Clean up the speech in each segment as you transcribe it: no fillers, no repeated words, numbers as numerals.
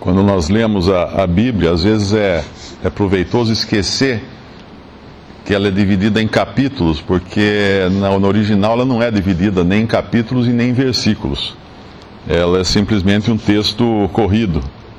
Quando nós lemos a Bíblia, às vezes é proveitoso esquecer que ela é dividida em capítulos, porque no original ela não é dividida nem em capítulos e nem em versículos. Ela é simplesmente um texto corrido.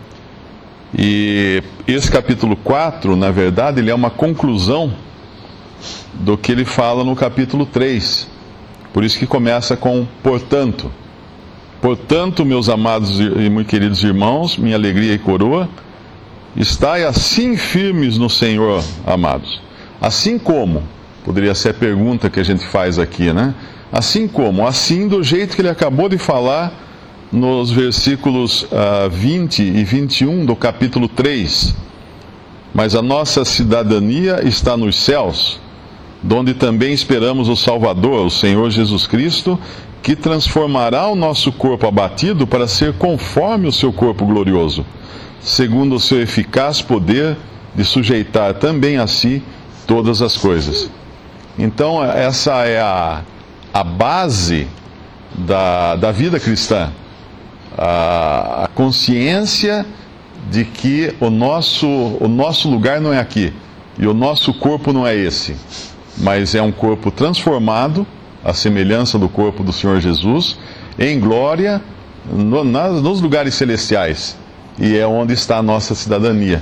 E esse capítulo 4, na verdade, ele é uma conclusão do que ele fala no capítulo 3. Por isso que começa com portanto. Portanto, meus amados e muito queridos irmãos, minha alegria e coroa, estai assim firmes no Senhor, amados. Assim como, poderia ser a pergunta que a gente faz aqui, né? Assim como, assim do jeito que ele acabou de falar nos versículos 20 e 21 do capítulo 3. Mas a nossa cidadania está nos céus, donde também esperamos o Salvador, o Senhor Jesus Cristo, que transformará o nosso corpo abatido para ser conforme o seu corpo glorioso, segundo o seu eficaz poder de sujeitar também a si todas as coisas. Então, essa é a base da vida cristã, a consciência de que o nosso lugar não é aqui, e o nosso corpo não é esse, mas é um corpo transformado, à semelhança do corpo do Senhor Jesus, em glória nos lugares celestiais, e é onde está a nossa cidadania.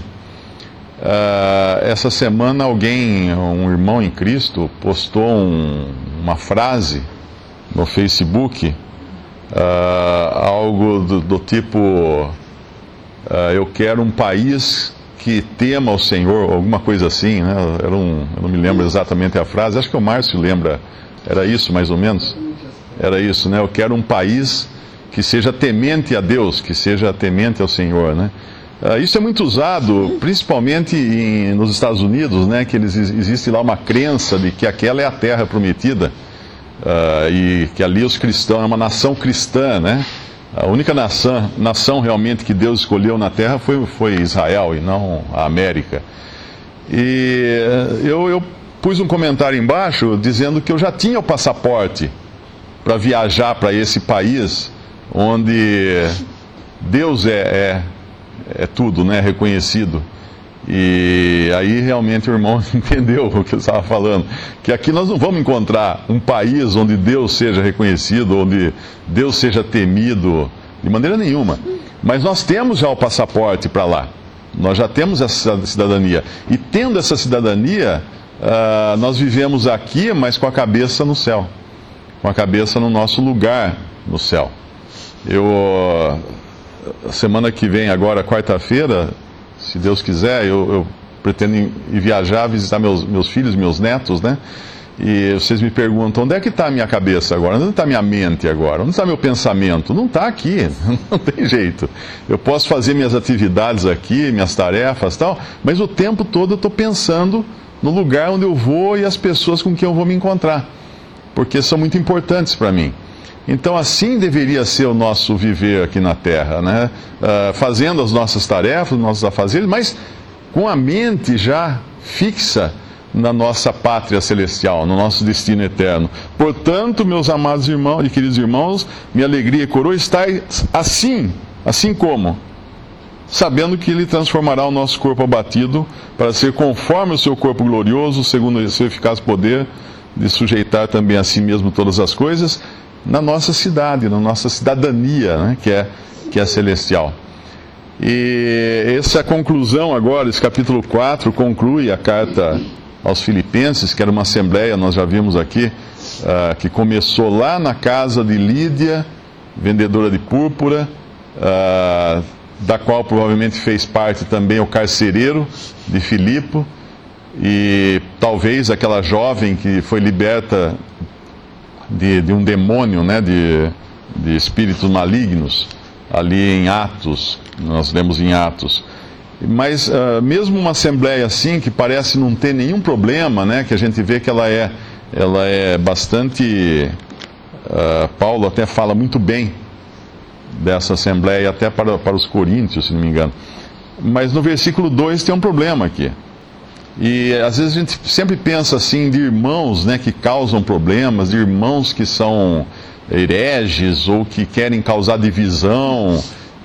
Essa semana um irmão em Cristo, postou uma frase no Facebook, algo do tipo, eu quero um país que tema o Senhor, alguma coisa assim, né? Eu não me lembro exatamente a frase, acho que o Márcio lembra. Era isso, mais ou menos? Era isso, né? Eu quero um país que seja temente a Deus, que seja temente ao Senhor, né? Isso é muito usado, principalmente nos Estados Unidos, né? Que existe lá uma crença de que aquela é a terra prometida, e que ali os cristãos, é uma nação cristã, né? A única nação realmente que Deus escolheu na terra foi Israel e não a América. E eu pus um comentário embaixo dizendo que eu já tinha o passaporte para viajar para esse país onde Deus é tudo, né, reconhecido. E aí realmente o irmão entendeu o que eu estava falando, que aqui nós não vamos encontrar um país onde Deus seja reconhecido, onde Deus seja temido, de maneira nenhuma. Mas nós temos já o passaporte para lá, nós já temos essa cidadania. E tendo essa cidadania, nós vivemos aqui, mas com a cabeça no céu, com a cabeça no nosso lugar no céu. Semana que vem, agora, quarta-feira, se Deus quiser, eu pretendo ir viajar, visitar meus filhos, meus netos, né? E vocês me perguntam, onde é que está a minha cabeça agora? Onde está a minha mente agora? Onde está meu pensamento? Não está aqui, não tem jeito. Eu posso fazer minhas atividades aqui, minhas tarefas e tal, mas o tempo todo eu estou pensando no lugar onde eu vou e as pessoas com quem eu vou me encontrar, porque são muito importantes para mim. Então, assim deveria ser o nosso viver aqui na Terra, né? Fazendo as nossas tarefas, os nossos afazeres, mas com a mente já fixa na nossa pátria celestial, no nosso destino eterno. Portanto, meus amados irmãos e queridos irmãos, minha alegria e coroa está assim como, sabendo que Ele transformará o nosso corpo abatido para ser conforme o seu corpo glorioso, segundo o seu eficaz poder de sujeitar também a si mesmo todas as coisas, na nossa cidade, na nossa cidadania, né, que é celestial. E essa conclusão agora, esse capítulo 4, conclui a carta aos Filipenses, que era uma assembleia, nós já vimos aqui, que começou lá na casa de Lídia, vendedora de púrpura, da qual provavelmente fez parte também o carcereiro de Filipe, e talvez aquela jovem que foi liberta de um demônio, né, de espíritos malignos, ali em Atos, nós lemos em Atos. Mas mesmo uma assembleia assim, que parece não ter nenhum problema, né, que a gente vê que ela é bastante... Paulo até fala muito bem dessa assembleia, até para os coríntios, se não me engano. Mas no versículo 2 tem um problema aqui. E às vezes a gente sempre pensa assim de irmãos, né, que causam problemas, de irmãos que são hereges ou que querem causar divisão,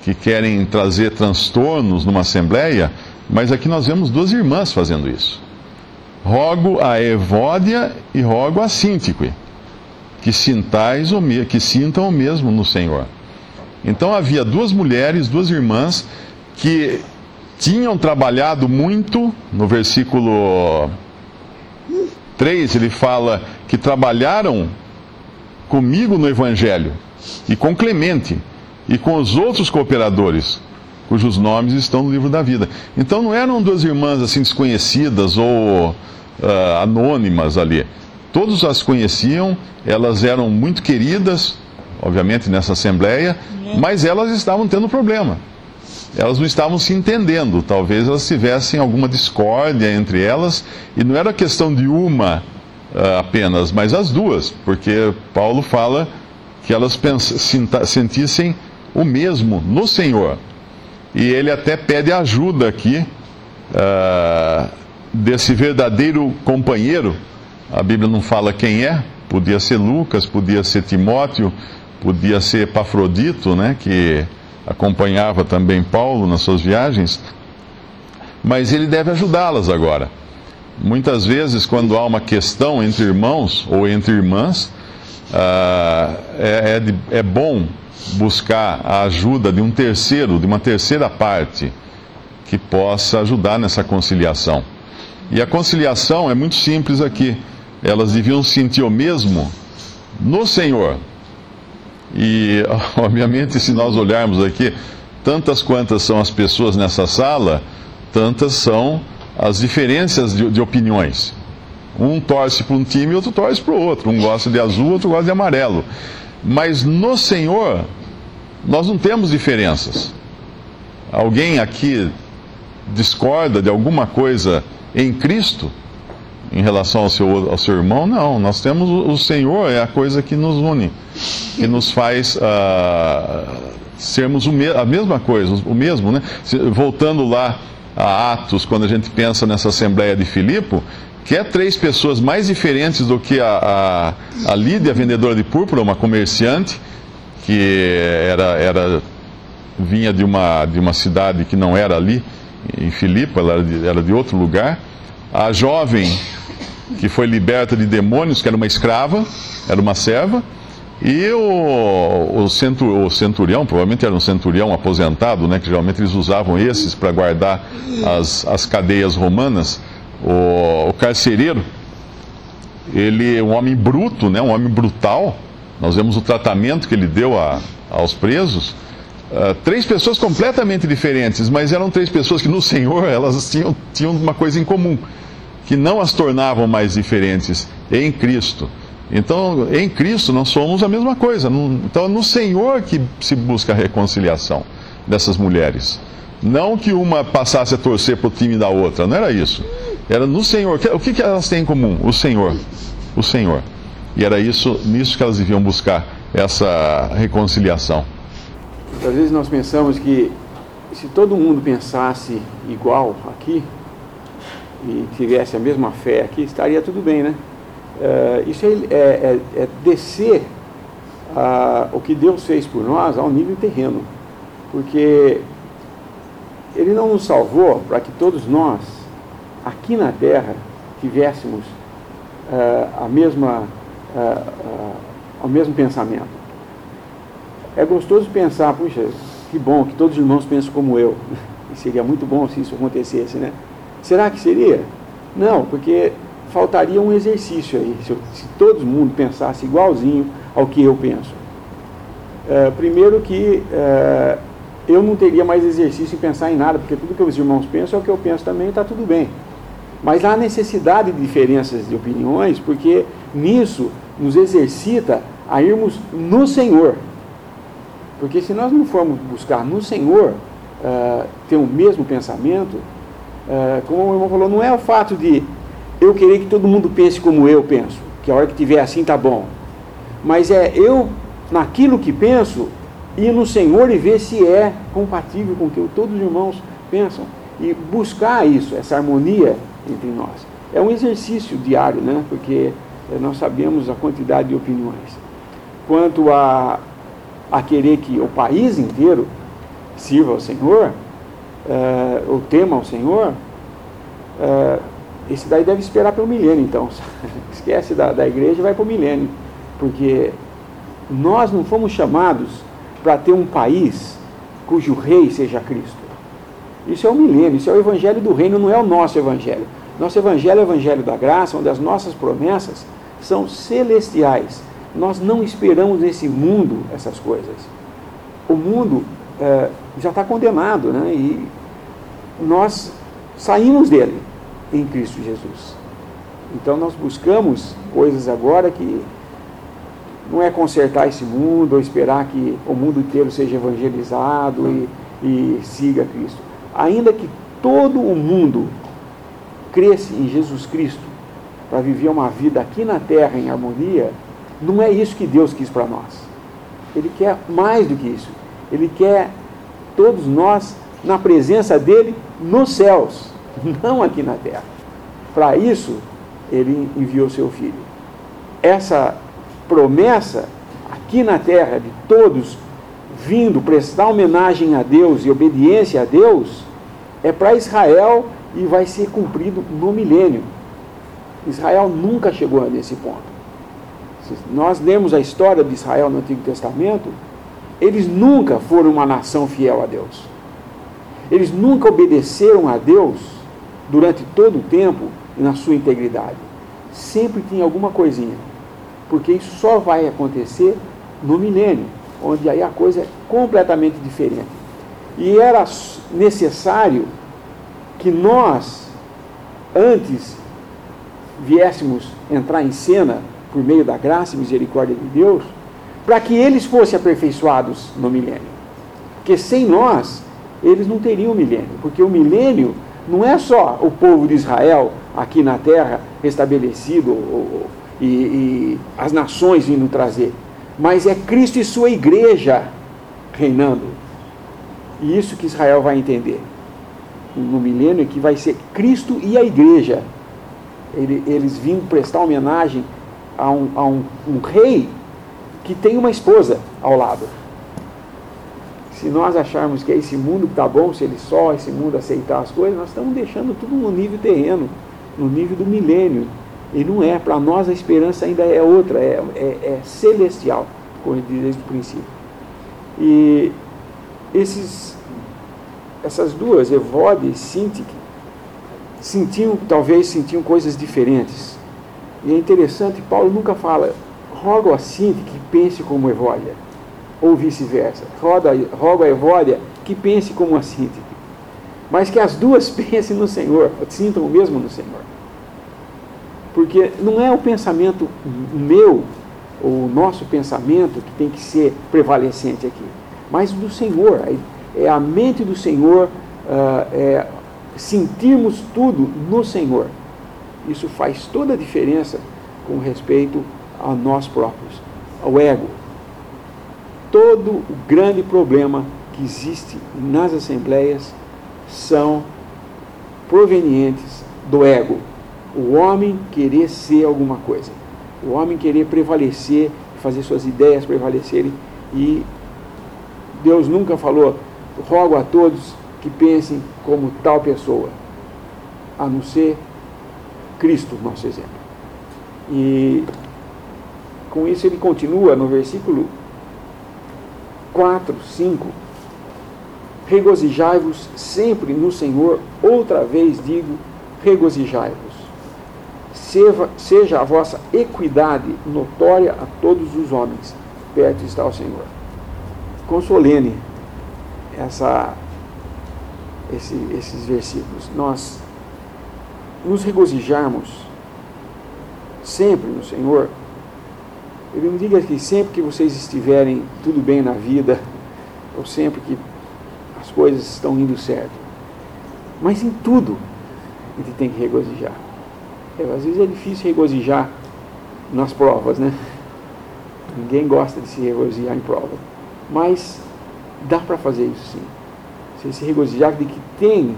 que querem trazer transtornos numa assembleia, mas aqui nós vemos duas irmãs fazendo isso. Rogo a Evódia e rogo a Síntique, que sintam o mesmo no Senhor. Então havia duas mulheres, duas irmãs, que tinham trabalhado muito. No versículo 3 ele fala que trabalharam comigo no Evangelho, e com Clemente, e com os outros cooperadores, cujos nomes estão no livro da vida. Então não eram duas irmãs assim desconhecidas ou anônimas ali. Todos as conheciam, elas eram muito queridas, obviamente, nessa assembleia, mas elas estavam tendo problema. Elas não estavam se entendendo, talvez elas tivessem alguma discórdia entre elas, e não era questão de uma apenas, mas as duas, porque Paulo fala que elas sentissem o mesmo no Senhor. E ele até pede ajuda aqui desse verdadeiro companheiro. A Bíblia não fala quem é, podia ser Lucas, podia ser Timóteo, podia ser Epafrodito, né, que acompanhava também Paulo nas suas viagens, mas ele deve ajudá-las agora. Muitas vezes, quando há uma questão entre irmãos ou entre irmãs, é bom buscar a ajuda de um terceiro, de uma terceira parte, que possa ajudar nessa conciliação. E a conciliação é muito simples aqui. Elas deviam sentir o mesmo no Senhor. E, obviamente, se nós olharmos aqui, tantas quantas são as pessoas nessa sala, tantas são as diferenças de opiniões. Um torce para um time e outro torce para o outro. Um gosta de azul, outro gosta de amarelo. Mas no Senhor, nós não temos diferenças. Alguém aqui discorda de alguma coisa em Cristo, em relação ao seu irmão? Não, nós temos o Senhor, é a coisa que nos une, que nos faz sermos a mesma coisa, o mesmo, né? Voltando lá a Atos, quando a gente pensa nessa Assembleia de Filipe, que é 3 pessoas mais diferentes do que a Lídia, vendedora de púrpura, uma comerciante, que vinha de uma cidade que não era ali, em Filipe, ela era de outro lugar. A jovem que foi liberta de demônios, que era uma escrava, era uma serva, e o centurião, provavelmente era um centurião aposentado, né, que geralmente eles usavam esses para guardar as cadeias romanas, o carcereiro, ele, um homem bruto, né, um homem brutal. Nós vemos o tratamento que ele deu aos presos. 3 pessoas completamente diferentes, mas eram 3 pessoas que no Senhor elas tinham uma coisa em comum, que não as tornavam mais diferentes em Cristo. Então, em Cristo nós somos a mesma coisa. Então, é no Senhor que se busca a reconciliação dessas mulheres. Não que uma passasse a torcer para o time da outra, não era isso. Era no Senhor. O que elas têm em comum? O Senhor. O Senhor. E era nisso que elas deviam buscar, essa reconciliação. Às vezes nós pensamos que se todo mundo pensasse igual aqui e tivesse a mesma fé aqui, estaria tudo bem, né? Isso é descer o que Deus fez por nós ao nível terreno, porque Ele não nos salvou para que todos nós, aqui na terra, tivéssemos o mesmo pensamento. É gostoso pensar, puxa, que bom que todos os irmãos pensam como eu. E seria muito bom se isso acontecesse, né? Será que seria? Não, porque faltaria um exercício aí, se todo mundo pensasse igualzinho ao que eu penso. Primeiro que eu não teria mais exercício em pensar em nada, porque tudo que os irmãos pensam é o que eu penso também, e está tudo bem. Mas há necessidade de diferenças de opiniões, porque nisso nos exercita a irmos no Senhor. Porque se nós não formos buscar no Senhor ter o mesmo pensamento, como o irmão falou, não é o fato de eu querer que todo mundo pense como eu penso, que a hora que tiver assim tá bom, mas é eu, naquilo que penso, ir no Senhor e ver se é compatível com o que todos os irmãos pensam, e buscar isso, essa harmonia entre nós. É um exercício diário, né? Porque nós sabemos a quantidade de opiniões. Quanto a querer que o país inteiro sirva ao Senhor, ou tema ao Senhor, esse daí deve esperar pelo milênio, então. Esquece da igreja e vai para o milênio. Porque nós não fomos chamados para ter um país cujo rei seja Cristo. Isso é o milênio, isso é o evangelho do reino, não é o nosso evangelho. Nosso evangelho é o evangelho da graça, onde as nossas promessas são celestiais. Nós não esperamos nesse mundo essas coisas. O mundo já está condenado, né? E nós saímos dele em Cristo Jesus. Então nós buscamos coisas agora que não é consertar esse mundo ou esperar que o mundo inteiro seja evangelizado e siga Cristo. Ainda que todo o mundo cresça em Jesus Cristo para viver uma vida aqui na terra em harmonia, não é isso que Deus quis para nós. Ele quer mais do que isso. Ele quer todos nós na presença dele nos céus, não aqui na terra. Para isso, ele enviou seu Filho. Essa promessa aqui na terra de todos vindo prestar homenagem a Deus e obediência a Deus é para Israel e vai ser cumprido no milênio. Israel nunca chegou nesse ponto. Se nós lemos a história de Israel no Antigo Testamento, eles nunca foram uma nação fiel a Deus. Eles nunca obedeceram a Deus durante todo o tempo na sua integridade. Sempre tinha alguma coisinha, porque isso só vai acontecer no milênio, onde aí a coisa é completamente diferente. E era necessário que nós, antes, viéssemos entrar em cena por meio da graça e misericórdia de Deus, para que eles fossem aperfeiçoados no milênio. Porque sem nós, eles não teriam milênio, porque o milênio não é só o povo de Israel aqui na terra restabelecido e as nações vindo trazer, mas é Cristo e sua igreja reinando. E isso que Israel vai entender no milênio, que vai ser Cristo e a igreja. Eles vinham prestar homenagem a um rei que tem uma esposa ao lado. Se nós acharmos que é esse mundo que está bom, se ele só esse mundo aceitar as coisas, nós estamos deixando tudo no nível terreno, no nível do milênio. E não é, para nós a esperança ainda é outra, é celestial, como eu disse desde o princípio. E essas duas, Evode e Sintique, talvez sentiam coisas diferentes. E é interessante, Paulo nunca fala, rogo a Sintique que pense como Evódia, ou vice-versa. Rogo a Evódia que pense como a Sintique. Mas que as duas pensem no Senhor, sintam o mesmo no Senhor. Porque não é o pensamento meu, ou o nosso pensamento que tem que ser prevalecente aqui, mas do Senhor. É a mente do Senhor, sentirmos tudo no Senhor. Isso faz toda a diferença com respeito a nós próprios, ao ego. Todo o grande problema que existe nas assembleias são provenientes do ego. O homem querer ser alguma coisa, o homem querer prevalecer, fazer suas ideias prevalecerem, e Deus nunca falou, rogo a todos que pensem como tal pessoa, a não ser Cristo, nosso exemplo. E com isso ele continua no versículo 4, 5, regozijai-vos sempre no Senhor, outra vez digo, regozijai-vos. Seja a vossa equidade notória a todos os homens, perto está o Senhor. Com solene esses versículos, nós nos regozijarmos sempre no Senhor. Ele não diga que sempre que vocês estiverem tudo bem na vida, ou sempre que as coisas estão indo certo, mas em tudo a gente tem que regozijar. Às vezes é difícil regozijar nas provas, né? Ninguém gosta de se regozijar em prova, mas dá para fazer isso sim. Você se regozijar de que tem,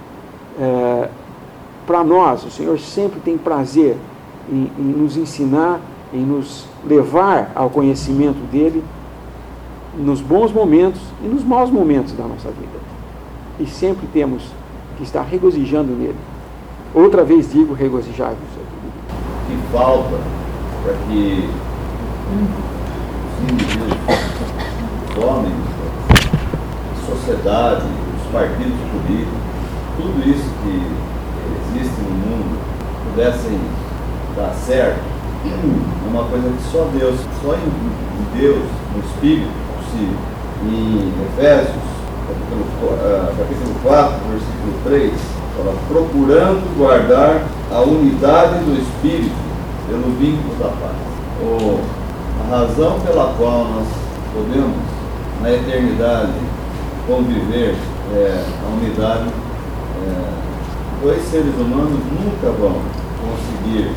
para nós, o Senhor sempre tem prazer em nos ensinar, em nos levar ao conhecimento dele, nos bons momentos e nos maus momentos da nossa vida. E sempre temos que estar regozijando nele. Outra vez digo, regozijai-vos. Que falta para que os indivíduos, os homens, a sociedade, os partidos políticos, tudo isso que existe no mundo, pudessem dar certo, é uma coisa que só Deus, só em Deus, no Espírito, possível. Em Efésios, capítulo 4, versículo 3, fala, procurando guardar a unidade do Espírito pelo vínculo da paz. A razão pela qual nós podemos, na eternidade, conviver a unidade, dois seres humanos nunca vão conseguir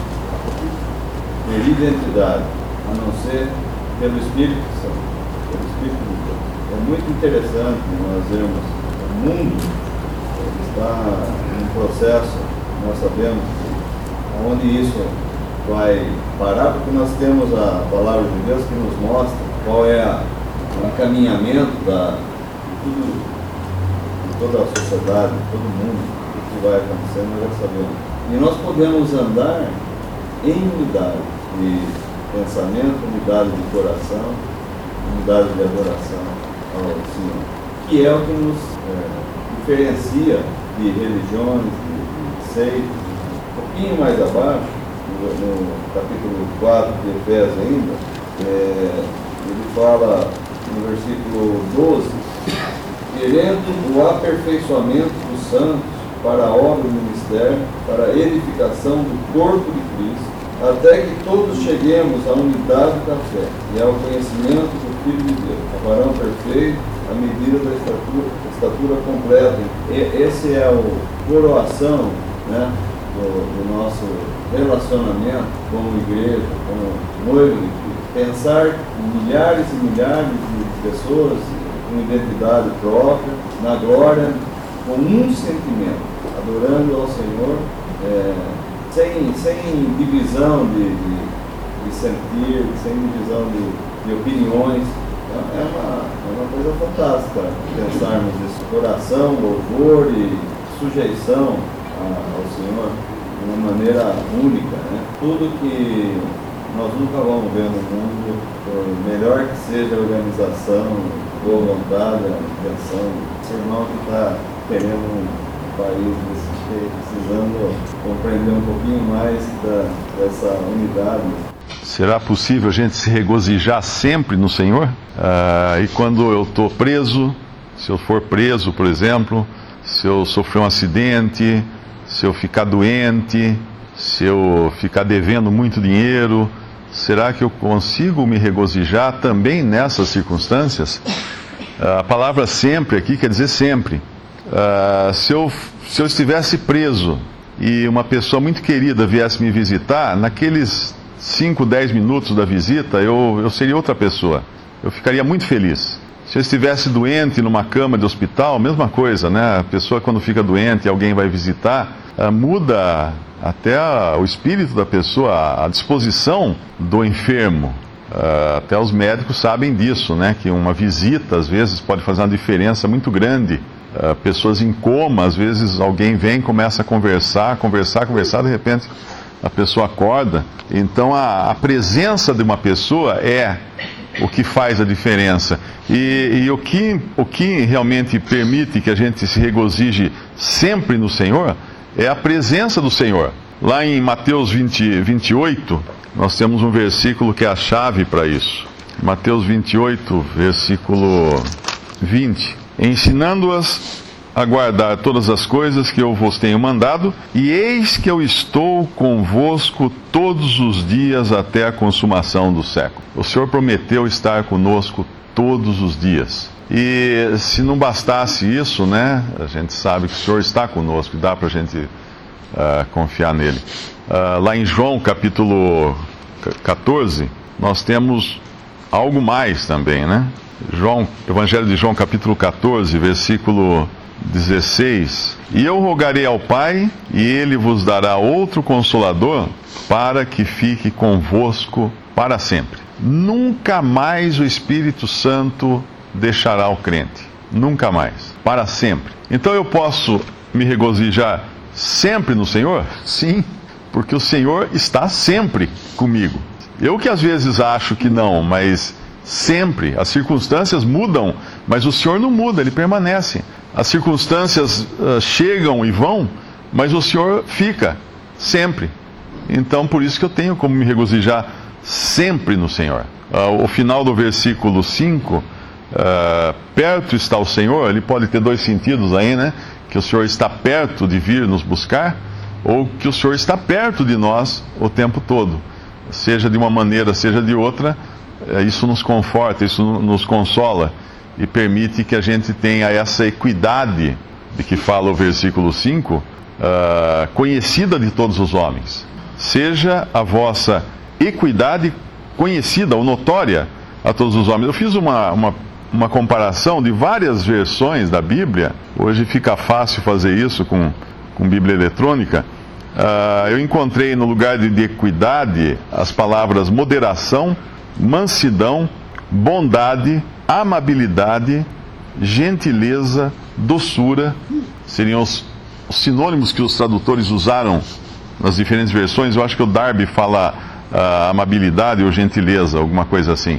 ter identidade, a não ser pelo Espírito Santo, pelo Espírito de Deus. É muito interessante nós vermos o mundo está em um processo, nós sabemos onde isso vai parar, porque nós temos a palavra de Deus que nos mostra qual é o encaminhamento de toda a sociedade, de todo mundo, o que vai acontecer, nós já sabemos. E nós podemos andar em unidade de pensamento, unidade de coração, unidade de adoração ao Senhor, que é o que nos diferencia de religiões, de seitas. Um pouquinho mais abaixo, no capítulo 4 de Efésios ainda, ele fala no versículo 12, querendo o aperfeiçoamento dos santos para a obra do ministério, para a edificação do corpo de Cristo, até que todos cheguemos à unidade da fé e ao conhecimento do Filho de Deus, a varão perfeito, à medida da estatura completa. Esse é o coroação, né, do nosso relacionamento como igreja, como noivo de Cristo. Pensar em milhares e milhares de pessoas com identidade própria, na glória, com um sentimento, adorando ao Senhor, sem divisão de sentir, sem divisão de opiniões. É uma coisa fantástica pensarmos isso. Coração, louvor e sujeição ao Senhor de uma maneira única, né? Tudo que nós nunca vamos ver no mundo, por melhor que seja a organização, boa vontade, a intenção, esse irmão que está querendo um país desse jeito, precisando compreender um pouquinho mais dessa unidade. Será possível a gente se regozijar sempre no Senhor? E quando eu estou preso, se eu for preso, por exemplo, se eu sofrer um acidente, se eu ficar doente, se eu ficar devendo muito dinheiro, será que eu consigo me regozijar também nessas circunstâncias? A palavra sempre aqui quer dizer sempre. Se eu estivesse preso e uma pessoa muito querida viesse me visitar, naqueles 5, 10 minutos da visita, eu seria outra pessoa. Eu ficaria muito feliz. Se eu estivesse doente numa cama de hospital, mesma coisa, né? A pessoa quando fica doente e alguém vai visitar, muda até o espírito da pessoa, a disposição do enfermo. Até os médicos sabem disso, né? Que uma visita, às vezes, pode fazer uma diferença muito grande. Pessoas em coma, às vezes alguém vem e começa a conversar, de repente a pessoa acorda. Então a presença de uma pessoa é o que faz a diferença. E o que realmente permite que a gente se regozije sempre no Senhor é a presença do Senhor. Lá em Mateus 28, nós temos um versículo que é a chave para isso. Mateus 28, versículo 20. Ensinando-as a guardar todas as coisas que eu vos tenho mandado, e eis que eu estou convosco todos os dias até a consumação do século. O Senhor prometeu estar conosco todos os dias. E se não bastasse isso, né, a gente sabe que o Senhor está conosco e dá para a gente confiar nele. Lá em João capítulo 14, nós temos algo mais também, né? Evangelho de João capítulo 14, versículo 16. E eu rogarei ao Pai, e Ele vos dará outro Consolador, para que fique convosco para sempre. nunca mais o Espírito Santo deixará o crente. Nunca mais. Para sempre. Então eu posso me regozijar sempre no Senhor? Sim, porque o Senhor está sempre comigo. Eu que às vezes acho que não, mas sempre. As circunstâncias mudam, mas o Senhor não muda, Ele permanece. As circunstâncias chegam e vão, mas o Senhor fica sempre. Então, por isso que eu tenho como me regozijar sempre no Senhor. O final do versículo 5, perto está o Senhor, ele pode ter dois sentidos aí, né? Que o Senhor está perto de vir nos buscar, ou que o Senhor está perto de nós o tempo todo. Seja de uma maneira, seja de outra, isso nos conforta, isso nos consola e permite que a gente tenha essa equidade de que fala o versículo 5, conhecida de todos os homens. Seja a vossa equidade conhecida ou notória a todos os homens. Eu fiz uma comparação de várias versões da Bíblia. Hoje fica fácil fazer isso com Bíblia eletrônica. Eu encontrei no lugar de equidade as palavras moderação, mansidão, bondade, amabilidade, gentileza, doçura. Seriam os sinônimos que os tradutores usaram nas diferentes versões. Eu acho que o Darby fala amabilidade ou gentileza, alguma coisa assim.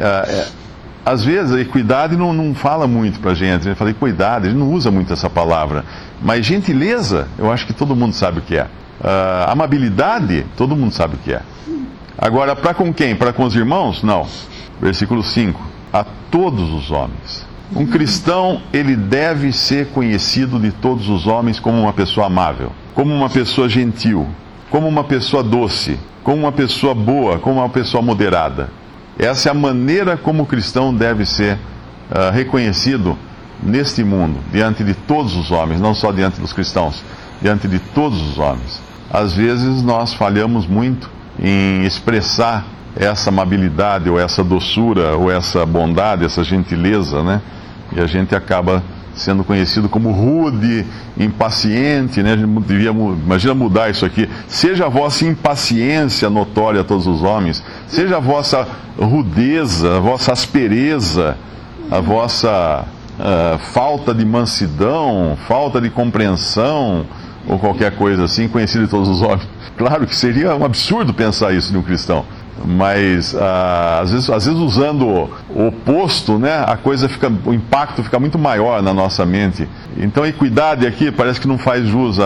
Às vezes a equidade não fala muito pra gente. Ele fala equidade, ele não usa muito essa palavra. Mas gentileza, eu acho que todo mundo sabe o que é. Amabilidade, todo mundo sabe o que é. Agora, para com quem? Para com os irmãos? Não. Versículo 5. A todos os homens. Um cristão, ele deve ser conhecido de todos os homens como uma pessoa amável, como uma pessoa gentil, como uma pessoa doce, como uma pessoa boa, como uma pessoa moderada. Essa é a maneira como o cristão deve ser reconhecido neste mundo, diante de todos os homens, não só diante dos cristãos, diante de todos os homens. Às vezes nós falhamos muito em expressar essa amabilidade, ou essa doçura, ou essa bondade, essa gentileza, né? E a gente acaba sendo conhecido como rude, impaciente, né? Imagina mudar isso aqui. Seja a vossa impaciência notória a todos os homens, seja a vossa rudeza, a vossa aspereza, a vossa falta de mansidão, falta de compreensão, ou qualquer coisa assim, conhecido de todos os homens. Claro que seria um absurdo pensar isso de um cristão. Mas às vezes usando o oposto, né, o impacto fica muito maior na nossa mente. Então a equidade aqui parece que não faz jus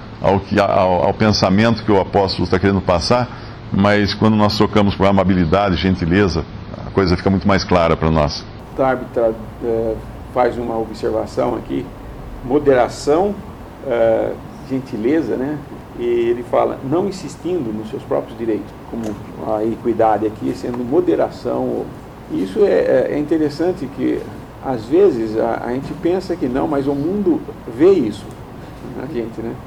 ao pensamento que o apóstolo está querendo passar, mas quando nós trocamos por amabilidade, gentileza, a coisa fica muito mais clara para nós. Darby faz uma observação aqui, moderação, gentileza, né? E ele fala, não insistindo nos seus próprios direitos, como a equidade aqui, sendo moderação. Isso é interessante, que às vezes a gente pensa que não, mas o mundo vê isso na gente, né?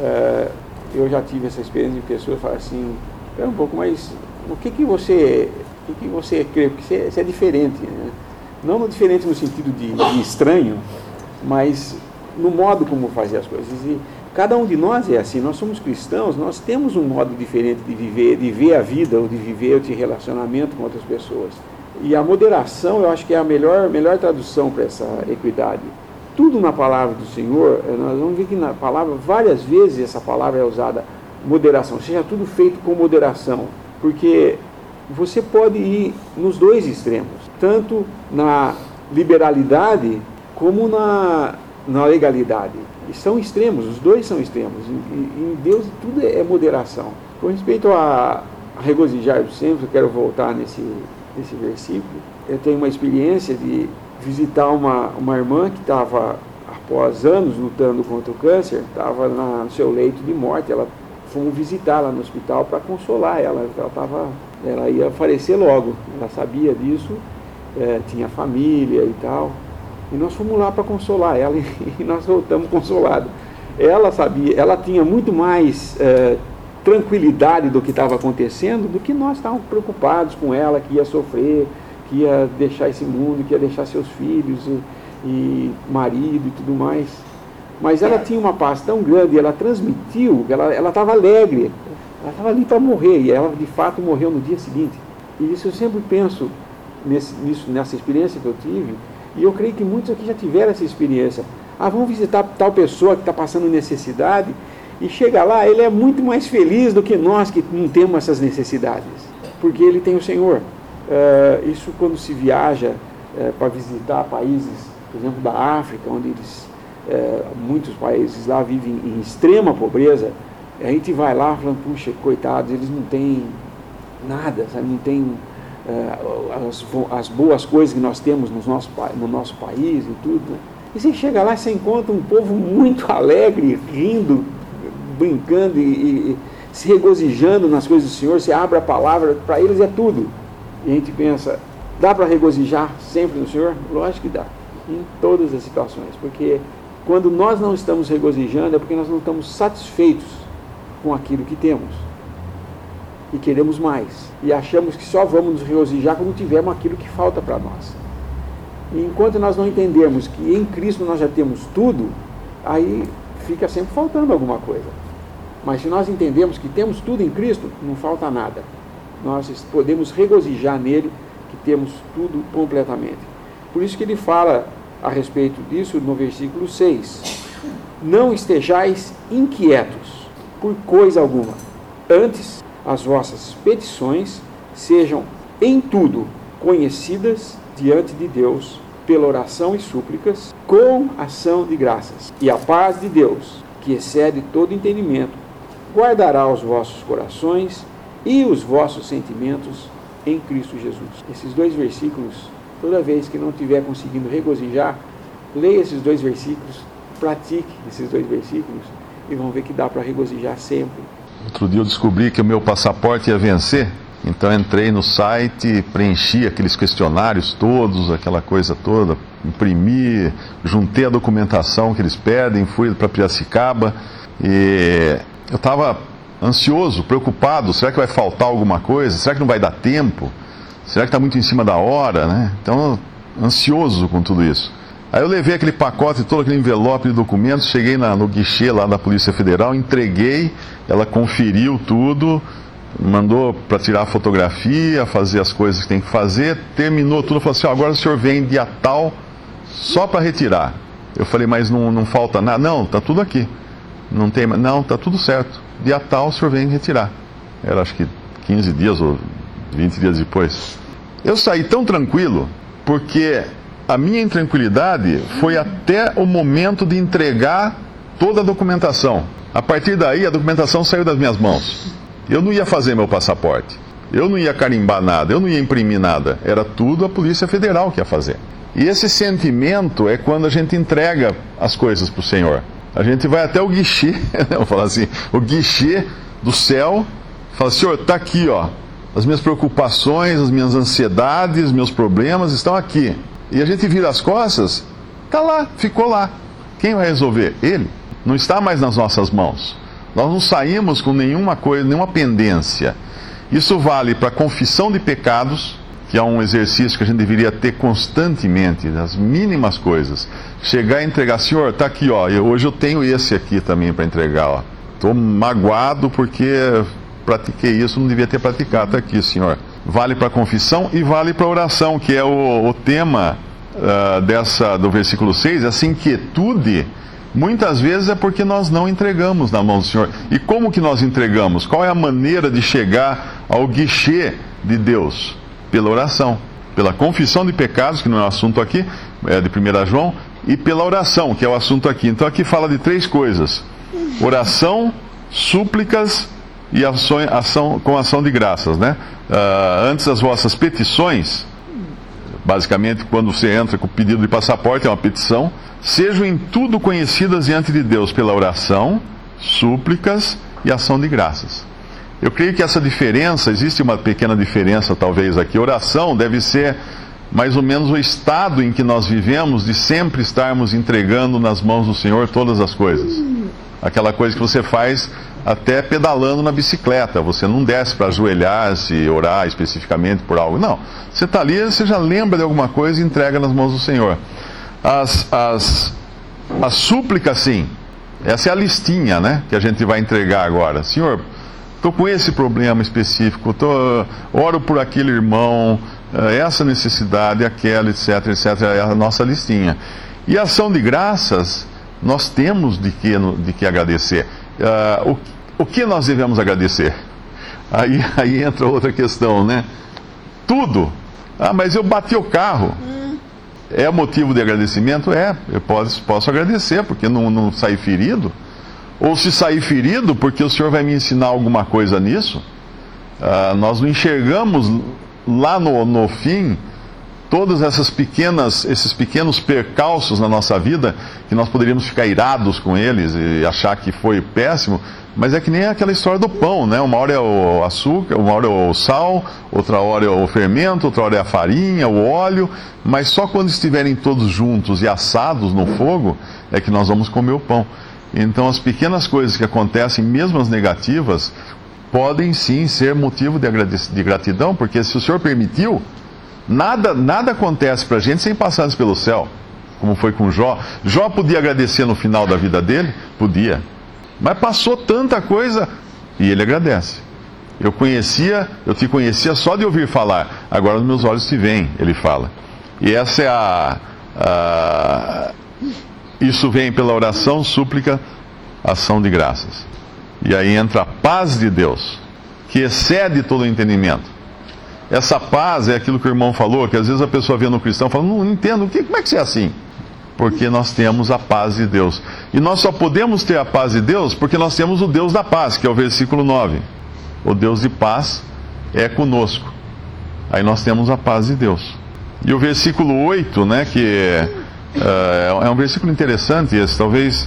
Eu já tive essa experiência de pessoas que falam assim, espera um pouco, mas o que você crê? Porque você é diferente, né? Não diferente no sentido de estranho, mas no modo como fazer as coisas. E cada um de nós é assim, nós somos cristãos, nós temos um modo diferente de ver a vida, ou de viver de relacionamento com outras pessoas. E a moderação, eu acho que é a melhor tradução para essa equidade. Tudo na palavra do Senhor, nós vamos ver que na palavra, várias vezes essa palavra é usada, moderação, seja tudo feito com moderação, porque você pode ir nos dois extremos, tanto na liberalidade como na legalidade. E são extremos, os dois são extremos. Em Deus tudo é moderação. Com respeito a regozijar sempre, eu quero voltar nesse versículo. Eu tenho uma experiência de visitar uma irmã que estava, após anos lutando contra o câncer, estava no seu leito de morte. Fomos visitá-la no hospital para consolar ela. Ela ia falecer logo. Ela sabia disso, tinha família e tal. E nós fomos lá para consolar ela e nós voltamos consolados. Ela sabia, ela tinha muito mais tranquilidade do que estava acontecendo do que nós estávamos preocupados com ela, que ia sofrer, que ia deixar esse mundo, que ia deixar seus filhos e marido e tudo mais. Mas ela tinha uma paz tão grande, ela transmitiu, ela estava alegre, ela estava ali para morrer, e ela de fato morreu no dia seguinte. E isso eu sempre penso nessa experiência que eu tive, e eu creio que muitos aqui já tiveram essa experiência. Vamos visitar tal pessoa que está passando necessidade, e chega lá, ele é muito mais feliz do que nós que não temos essas necessidades, porque ele tem o Senhor. Isso quando se viaja para visitar países, por exemplo, da África, onde muitos países lá vivem em extrema pobreza, a gente vai lá falando, puxa, coitados, eles não têm nada, sabe? Não tem as boas coisas que nós temos no nosso país e tudo, né? E você chega lá e você encontra um povo muito alegre, rindo, brincando e se regozijando nas coisas do Senhor. Você abre a palavra, para eles é tudo. E a gente pensa, dá para regozijar sempre no Senhor? Lógico que dá, em todas as situações, porque quando nós não estamos regozijando é porque nós não estamos satisfeitos com aquilo que temos e queremos mais, e achamos que só vamos nos regozijar quando tivermos aquilo que falta para nós. E enquanto nós não entendermos que em Cristo nós já temos tudo, aí fica sempre faltando alguma coisa. Mas se nós entendemos que temos tudo em Cristo, não falta nada. Nós podemos regozijar nele, que temos tudo completamente. Por isso que ele fala a respeito disso no versículo 6. Não estejais inquietos por coisa alguma. Antes, as vossas petições sejam em tudo conhecidas diante de Deus pela oração e súplicas, com ação de graças. E a paz de Deus, que excede todo entendimento, guardará os vossos corações e os vossos sentimentos em Cristo Jesus. Esses 2 versículos, toda vez que não estiver conseguindo regozijar, leia esses 2 versículos, pratique esses 2 versículos e vão ver que dá para regozijar sempre. Outro dia eu descobri que o meu passaporte ia vencer, então entrei no site, preenchi aqueles questionários todos, aquela coisa toda, imprimi, juntei a documentação que eles pedem, fui para Piracicaba e eu estava ansioso, preocupado, será que vai faltar alguma coisa? Será que não vai dar tempo? Será que está muito em cima da hora, né? Então, ansioso com tudo isso. Aí eu levei aquele pacote, todo aquele envelope de documentos, cheguei no guichê lá da Polícia Federal, entreguei, ela conferiu tudo, mandou para tirar a fotografia, fazer as coisas que tem que fazer, terminou tudo, falou assim, agora o senhor vem dia tal, só para retirar. Eu falei, mas não falta nada? Não, está tudo aqui. Não, está tudo certo. Dia tal o senhor vem retirar. Era acho que 15 dias ou 20 dias depois. Eu saí tão tranquilo, porque a minha intranquilidade foi até o momento de entregar toda a documentação. A partir daí, a documentação saiu das minhas mãos. Eu não ia fazer meu passaporte. Eu não ia carimbar nada, eu não ia imprimir nada. Era tudo a Polícia Federal que ia fazer. E esse sentimento é quando a gente entrega as coisas para o Senhor. A gente vai até o guichê, vou falar assim, o guichê do céu, fala, Senhor, está aqui, ó, as minhas preocupações, as minhas ansiedades, meus problemas estão aqui. E a gente vira as costas, está lá, ficou lá. Quem vai resolver? Ele. Não está mais nas nossas mãos. Nós não saímos com nenhuma coisa, nenhuma pendência. Isso vale para a confissão de pecados, que é um exercício que a gente deveria ter constantemente, nas mínimas coisas. Chegar e entregar, Senhor, está aqui, ó, hoje eu tenho esse aqui também para entregar, ó. Estou magoado porque pratiquei isso, não devia ter praticado, está aqui, Senhor. Vale para a confissão e vale para a oração, que é o tema do versículo 6, essa inquietude. Muitas vezes é porque nós não entregamos na mão do Senhor. E como que nós entregamos? Qual é a maneira de chegar ao guichê de Deus? Pela oração, pela confissão de pecados, que não é o assunto aqui, é de 1 João, e pela oração, que é o assunto aqui. Então aqui fala de 3 coisas: oração, súplicas e com ação de graças, né? Antes as vossas petições, basicamente quando você entra com o pedido de passaporte, é uma petição, sejam em tudo conhecidas diante de Deus pela oração, súplicas e ação de graças. Eu creio que essa diferença, existe uma pequena diferença talvez aqui. Oração deve ser mais ou menos o estado em que nós vivemos de sempre estarmos entregando nas mãos do Senhor todas as coisas. Aquela coisa que você faz até pedalando na bicicleta. Você não desce para ajoelhar-se e orar especificamente por algo. Não, você está ali, você já lembra de alguma coisa e entrega nas mãos do Senhor. As súplicas, sim. Essa é a listinha, né, que a gente vai entregar agora. Senhor, estou com esse problema específico, oro por aquele irmão, essa necessidade, aquela, etc, etc, é a nossa listinha. E a ação de graças, nós temos de que agradecer. O que nós devemos agradecer? Aí entra outra questão, né? Tudo. Mas eu bati o carro. É motivo de agradecimento? Eu posso agradecer, porque não saí ferido. Ou se sair ferido, porque o Senhor vai me ensinar alguma coisa nisso. Nós não enxergamos lá no fim todos esses pequenos percalços na nossa vida, que nós poderíamos ficar irados com eles e achar que foi péssimo, mas é que nem aquela história do pão, né? Uma hora é o açúcar, uma hora é o sal, outra hora é o fermento, outra hora é a farinha, o óleo, mas só quando estiverem todos juntos e assados no fogo é que nós vamos comer o pão. Então as pequenas coisas que acontecem, mesmo as negativas, podem sim ser motivo de gratidão, porque se o Senhor permitiu, nada acontece para a gente sem passar pelo céu, como foi com Jó. Jó podia agradecer no final da vida dele? Podia. Mas passou tanta coisa e ele agradece. Eu te conhecia só de ouvir falar, agora os meus olhos te veem, ele fala. E essa é isso vem pela oração, súplica, ação de graças. E aí entra a paz de Deus, que excede todo o entendimento. Essa paz é aquilo que o irmão falou, que às vezes a pessoa vê no cristão e fala, não entendo, como é que você é assim? Porque nós temos a paz de Deus. E nós só podemos ter a paz de Deus porque nós temos o Deus da paz, que é o versículo 9. O Deus de paz é conosco. Aí nós temos a paz de Deus. E o versículo 8, né, que é um versículo interessante esse, talvez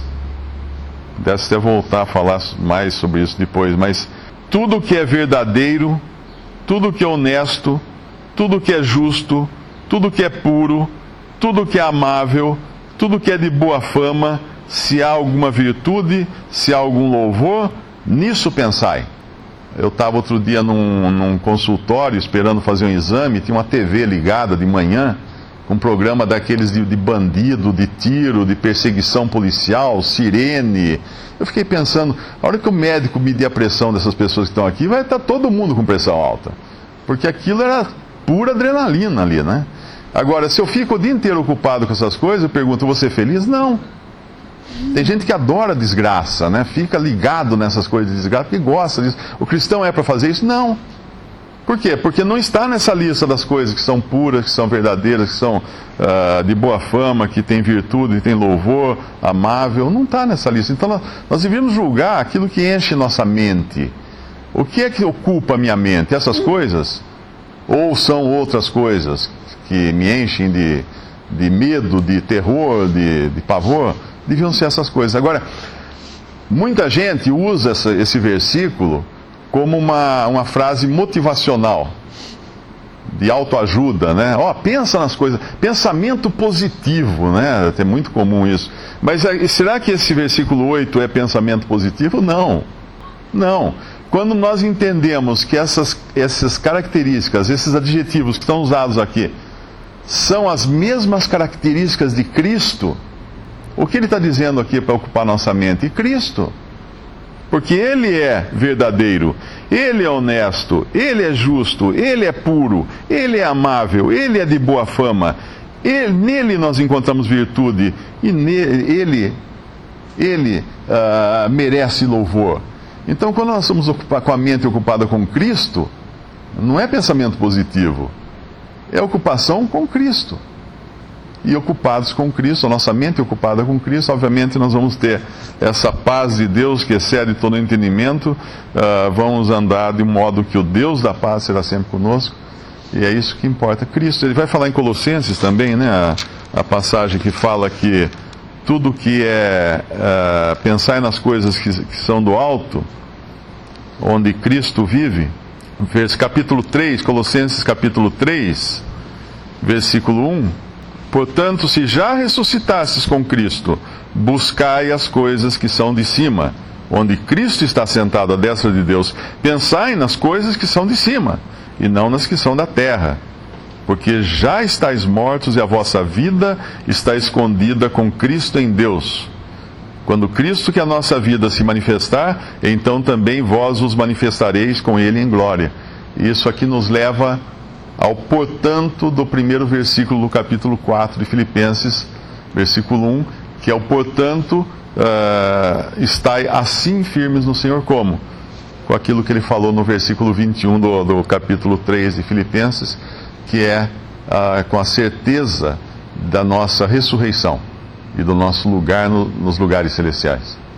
deve até voltar a falar mais sobre isso depois, mas tudo que é verdadeiro, tudo que é honesto, tudo que é justo, tudo que é puro, tudo que é amável, tudo que é de boa fama, se há alguma virtude, se há algum louvor, nisso pensai. Eu estava outro dia num consultório esperando fazer um exame, tinha uma TV ligada de manhã, com um programa daqueles de bandido, de tiro, de perseguição policial, sirene. Eu fiquei pensando, a hora que o médico medir a pressão dessas pessoas que estão aqui, vai estar todo mundo com pressão alta. Porque aquilo era pura adrenalina ali, né? Agora, se eu fico o dia inteiro ocupado com essas coisas, eu pergunto, você é feliz? Não. Tem gente que adora desgraça, né? Fica ligado nessas coisas de desgraça, porque gosta disso. O cristão é para fazer isso? Não. Por quê? Porque não está nessa lista das coisas que são puras, que são verdadeiras, que são de boa fama, que tem virtude, que tem louvor, amável. Não está nessa lista. Então nós devíamos julgar aquilo que enche nossa mente. O que é que ocupa a minha mente? Essas coisas? Ou são outras coisas que me enchem de medo, de terror, de pavor? Deviam ser essas coisas. Agora, muita gente usa esse versículo como uma frase motivacional, de autoajuda, né? Pensa nas coisas, pensamento positivo, né? É muito comum isso. Mas será que esse versículo 8 é pensamento positivo? Não. Não. Quando nós entendemos que essas características, esses adjetivos que estão usados aqui, são as mesmas características de Cristo, o que ele está dizendo aqui para ocupar nossa mente? Cristo. Porque Ele é verdadeiro, Ele é honesto, Ele é justo, Ele é puro, Ele é amável, Ele é de boa fama, nele nós encontramos virtude e Ele merece louvor. Então, quando nós estamos com a mente ocupada com Cristo, não é pensamento positivo, é ocupação com Cristo. E ocupados com Cristo, a nossa mente ocupada com Cristo, obviamente nós vamos ter essa paz de Deus que excede todo o entendimento, vamos andar de modo que o Deus da paz será sempre conosco, e é isso que importa. Cristo, ele vai falar em Colossenses também, né, a passagem que fala que tudo que pensar nas coisas que são do alto, onde Cristo vive, capítulo 3, Colossenses capítulo 3, versículo 1, portanto, se já ressuscitastes com Cristo, buscai as coisas que são de cima, onde Cristo está sentado à destra de Deus. Pensai nas coisas que são de cima, e não nas que são da terra. Porque já estáis mortos e a vossa vida está escondida com Cristo em Deus. Quando Cristo, que é a nossa vida, se manifestar, então também vós os manifestareis com Ele em glória. Isso aqui nos leva ao portanto do primeiro versículo do capítulo 4 de Filipenses, versículo 1, que é o portanto, estai assim firmes no Senhor como? Com aquilo que ele falou no versículo 21 do capítulo 3 de Filipenses, que é com a certeza da nossa ressurreição e do nosso lugar nos lugares celestiais.